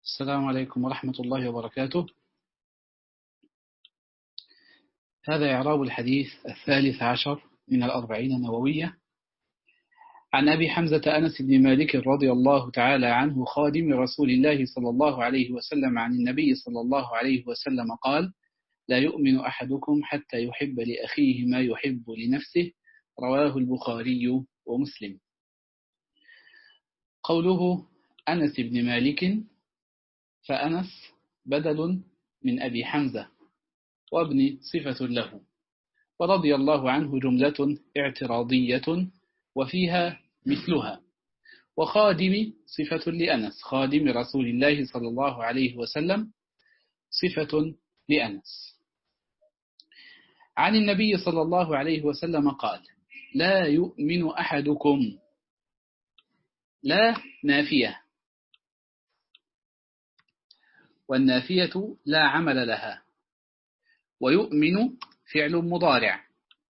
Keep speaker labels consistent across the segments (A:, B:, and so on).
A: السلام عليكم ورحمة الله وبركاته. هذا إعراب الحديث 13 من 40 النووية عن أبي حمزة أنس بن مالك رضي الله تعالى عنه خادم رسول الله صلى الله عليه وسلم عن النبي صلى الله عليه وسلم قال: لا يؤمن أحدكم حتى يحب لأخيه ما يحب لنفسه. رواه البخاري ومسلم. قوله أنس بن مالك، فأنس بدل من أبي حمزة، وابن صفة له، ورضي الله عنه جملة اعتراضية وفيها مثلها. وخادم صفة لأنس، خادم رسول الله صلى الله عليه وسلم صفة لأنس. عن النبي صلى الله عليه وسلم قال: لا يؤمن أحدكم. لا نافية، والنافية لا عمل لها. ويؤمن فعل مضارع،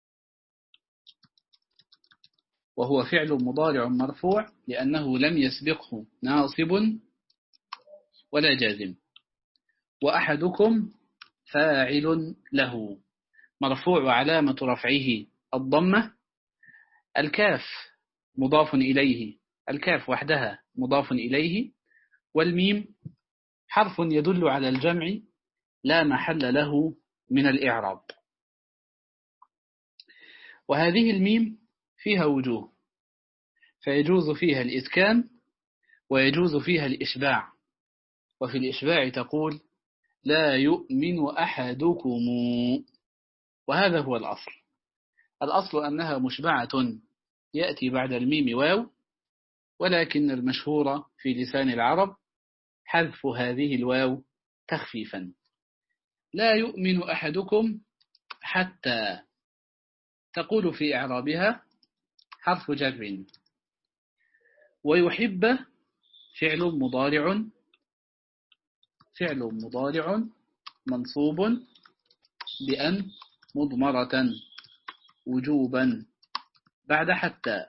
A: وهو فعل مضارع مرفوع لأنه لم يسبقه ناصب ولا جازم. وأحدكم فاعل له، مرفوع وعلامة رفعه الضمة. الكاف مضاف إليه، الكاف وحدها مضاف إليه، والميم حرف يدل على الجمع لا محل له من الإعراب. وهذه الميم فيها وجوه، فيجوز فيها الإسكان ويجوز فيها الإشباع. وفي الإشباع تقول: لا يؤمن أحدكم، وهذا هو الأصل. الأصل أنها مشبعة يأتي بعد الميم واو، ولكن المشهور في لسان العرب حذف هذه الواو تخفيفا. لا يؤمن أحدكم حتى تقول في إعرابها حرف جر. ويحب فعل مضارع منصوب بأن مضمرة وجوبا بعد حتى،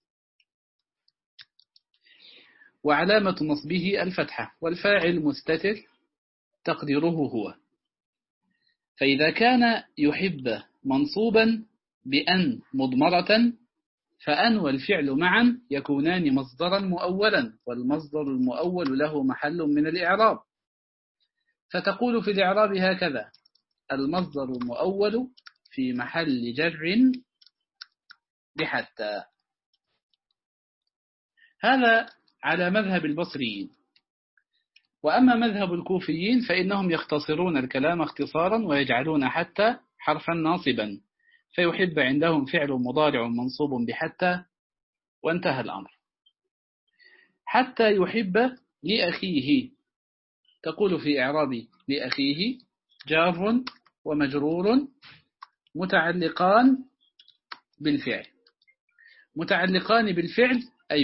A: وعلامة نصبه الفتحة، والفاعل مستتر تقديره هو. فإذا كان يحب منصوبا بأن مضمرة، فأن والفعل معا يكونان مصدرا مؤولا، والمصدر المؤول له محل من الإعراب. فتقول في الإعراب هكذا: المصدر المؤول في محل جر بحتى. هذا على مذهب البصريين. وأما مذهب الكوفيين فإنهم يختصرون الكلام اختصارا ويجعلون حتى حرفا ناصبا، فيحب عندهم فعل مضارع منصوب بحتى، وانتهى الأمر. حتى يحب لأخيه، تقول في إعراب لأخيه جار ومجرور متعلقان بالفعل. متعلقان بالفعل أي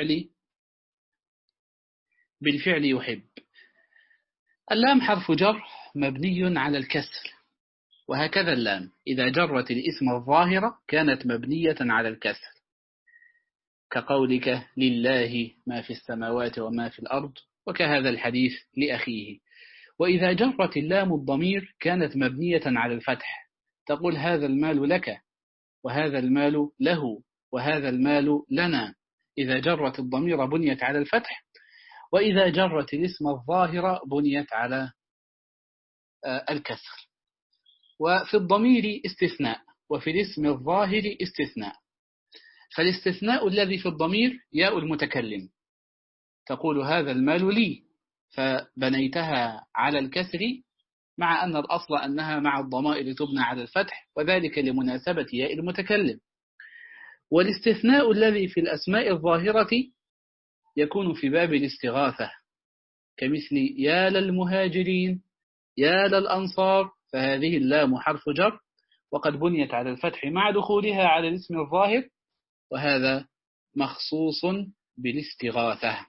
A: بالفعل يحب. اللام حرف جر مبني على الكسر، وهكذا اللام إذا جرت الاسم الظاهرة كانت مبنية على الكسر، كقولك لله ما في السماوات وما في الأرض، وكهذا الحديث لأخيه. وإذا جرت اللام الضمير كانت مبنية على الفتح، تقول هذا المال لك، وهذا المال له، وهذا المال لنا. إذا جرت الضمير بنيت على الفتح، وإذا جرت الاسم الظاهر بنيت على الكسر. وفي الضمير استثناء، وفي الاسم الظاهر استثناء. فالاستثناء الذي في الضمير ياء المتكلم، تقول هذا المال لي، فبنيتها على الكسر، مع أن الأصل أنها مع الضمائر تبنى على الفتح، وذلك لمناسبة ياء المتكلم. والاستثناء الذي في الأسماء الظاهرة يكون في باب الاستغاثة، كمثل يا للمهاجرين، يا للأنصار، فهذه اللام حرف جر وقد بنيت على الفتح مع دخولها على الاسم الظاهر، وهذا مخصوص بالاستغاثة.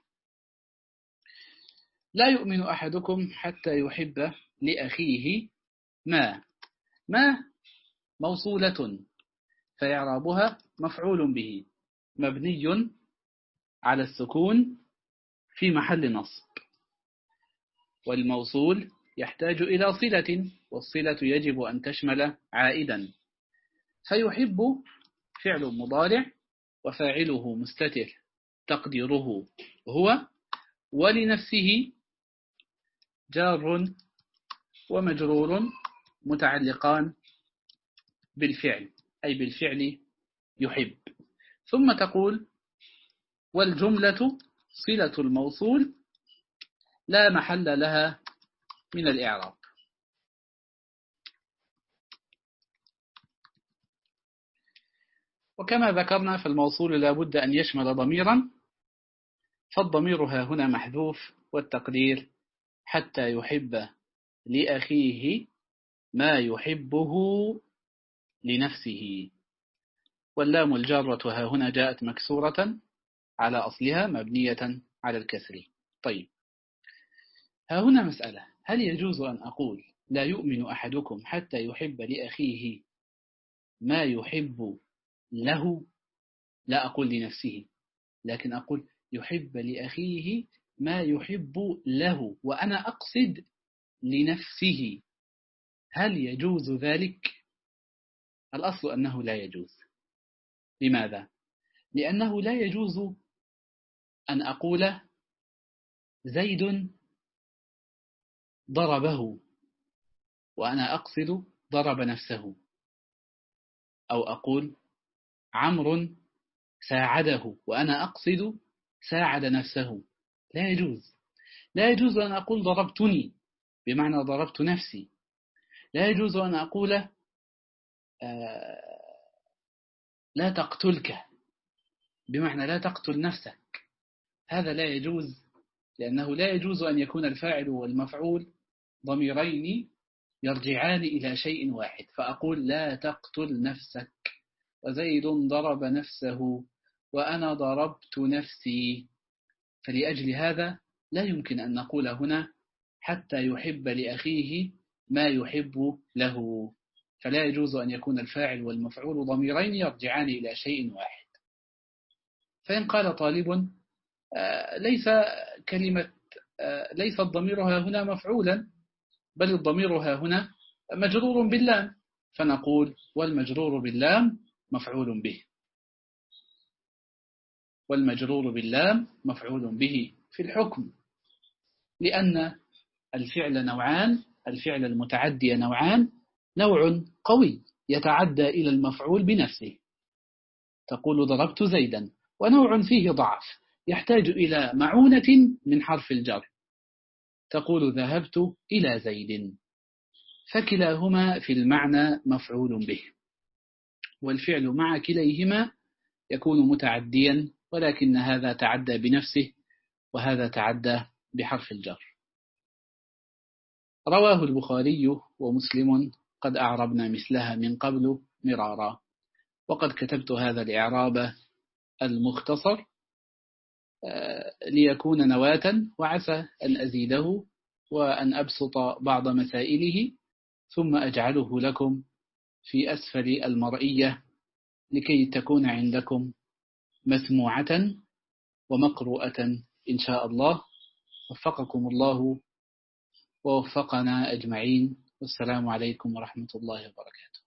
A: لا يؤمن أحدكم حتى يحب لأخيه ما موصولة، فيعرابها مفعول به مبني على السكون في محل نصب. والموصول يحتاج إلى صلة، والصلة يجب أن تشمل عائدا. فيحب فعل مضارع وفاعله مستتر تقديره هو، ولنفسه جار ومجرور متعلقان بالفعل، أي بالفعل يحب. ثم تقول: والجملة صلة الموصول لا محل لها من الإعراب. وكما ذكرنا فالموصول لا بد أن يشمل ضميرا، فالضمير ها هنا محذوف، والتقدير حتى يحب لأخيه ما يحبه لنفسه. واللام الجارة ها هنا جاءت مكسورة على أصلها مبنية على الكسر. طيب، ها هنا مسألة: هل يجوز أن أقول لا يؤمن أحدكم حتى يحب لأخيه ما يحب له؟ لا أقول لنفسه، لكن أقول يحب لأخيه ما يحب له، وأنا أقصد لنفسه. هل يجوز ذلك؟ الأصل أنه لا يجوز. لماذا؟ لأنه لا يجوز أن أقول زيد ضربه وأنا أقصد ضرب نفسه، أو أقول عمرو ساعده وأنا أقصد ساعد نفسه. لا يجوز. لا يجوز أن أقول ضربتني بمعنى ضربت نفسي. لا يجوز أن أقول لا تقتلك بمعنى لا تقتل نفسك. هذا لا يجوز، لأنه لا يجوز أن يكون الفاعل والمفعول ضميرين يرجعان إلى شيء واحد، فأقول لا تقتل نفسك، وزيد ضرب نفسه، وأنا ضربت نفسي. فلأجل هذا لا يمكن أن نقول هنا حتى يحب لأخيه ما يحب له. فلا يجوز أن يكون الفاعل والمفعول ضميرين يرجعان إلى شيء واحد. فإن قال طالب ليس الضمير ها هنا مفعولا، بل الضمير ها هنا مجرور باللام، فنقول والمجرور باللام مفعول به. والمجرور باللام مفعول به في الحكم، لأن الفعل نوعان، الفعل المتعدي نوعان: نوع قوي يتعدى إلى المفعول بنفسه، تقول ضربت زيدا، ونوع فيه ضعف يحتاج إلى معونة من حرف الجر، تقول ذهبت إلى زيد. فكلاهما في المعنى مفعول به، والفعل مع كليهما يكون متعديا، ولكن هذا تعدى بنفسه وهذا تعدى بحرف الجر. رواه البخاري ومسلم، قد أعربنا مثلها من قبل مرارا، وقد كتبت هذا الإعراب المختصر ليكون نواة، وعسى أن أزيده وأن أبسط بعض مسائله، ثم أجعله لكم في أسفل المرئية لكي تكون عندكم مسموعة ومقروءة إن شاء الله. وفقكم الله ووفقنا أجمعين، والسلام عليكم ورحمة الله وبركاته.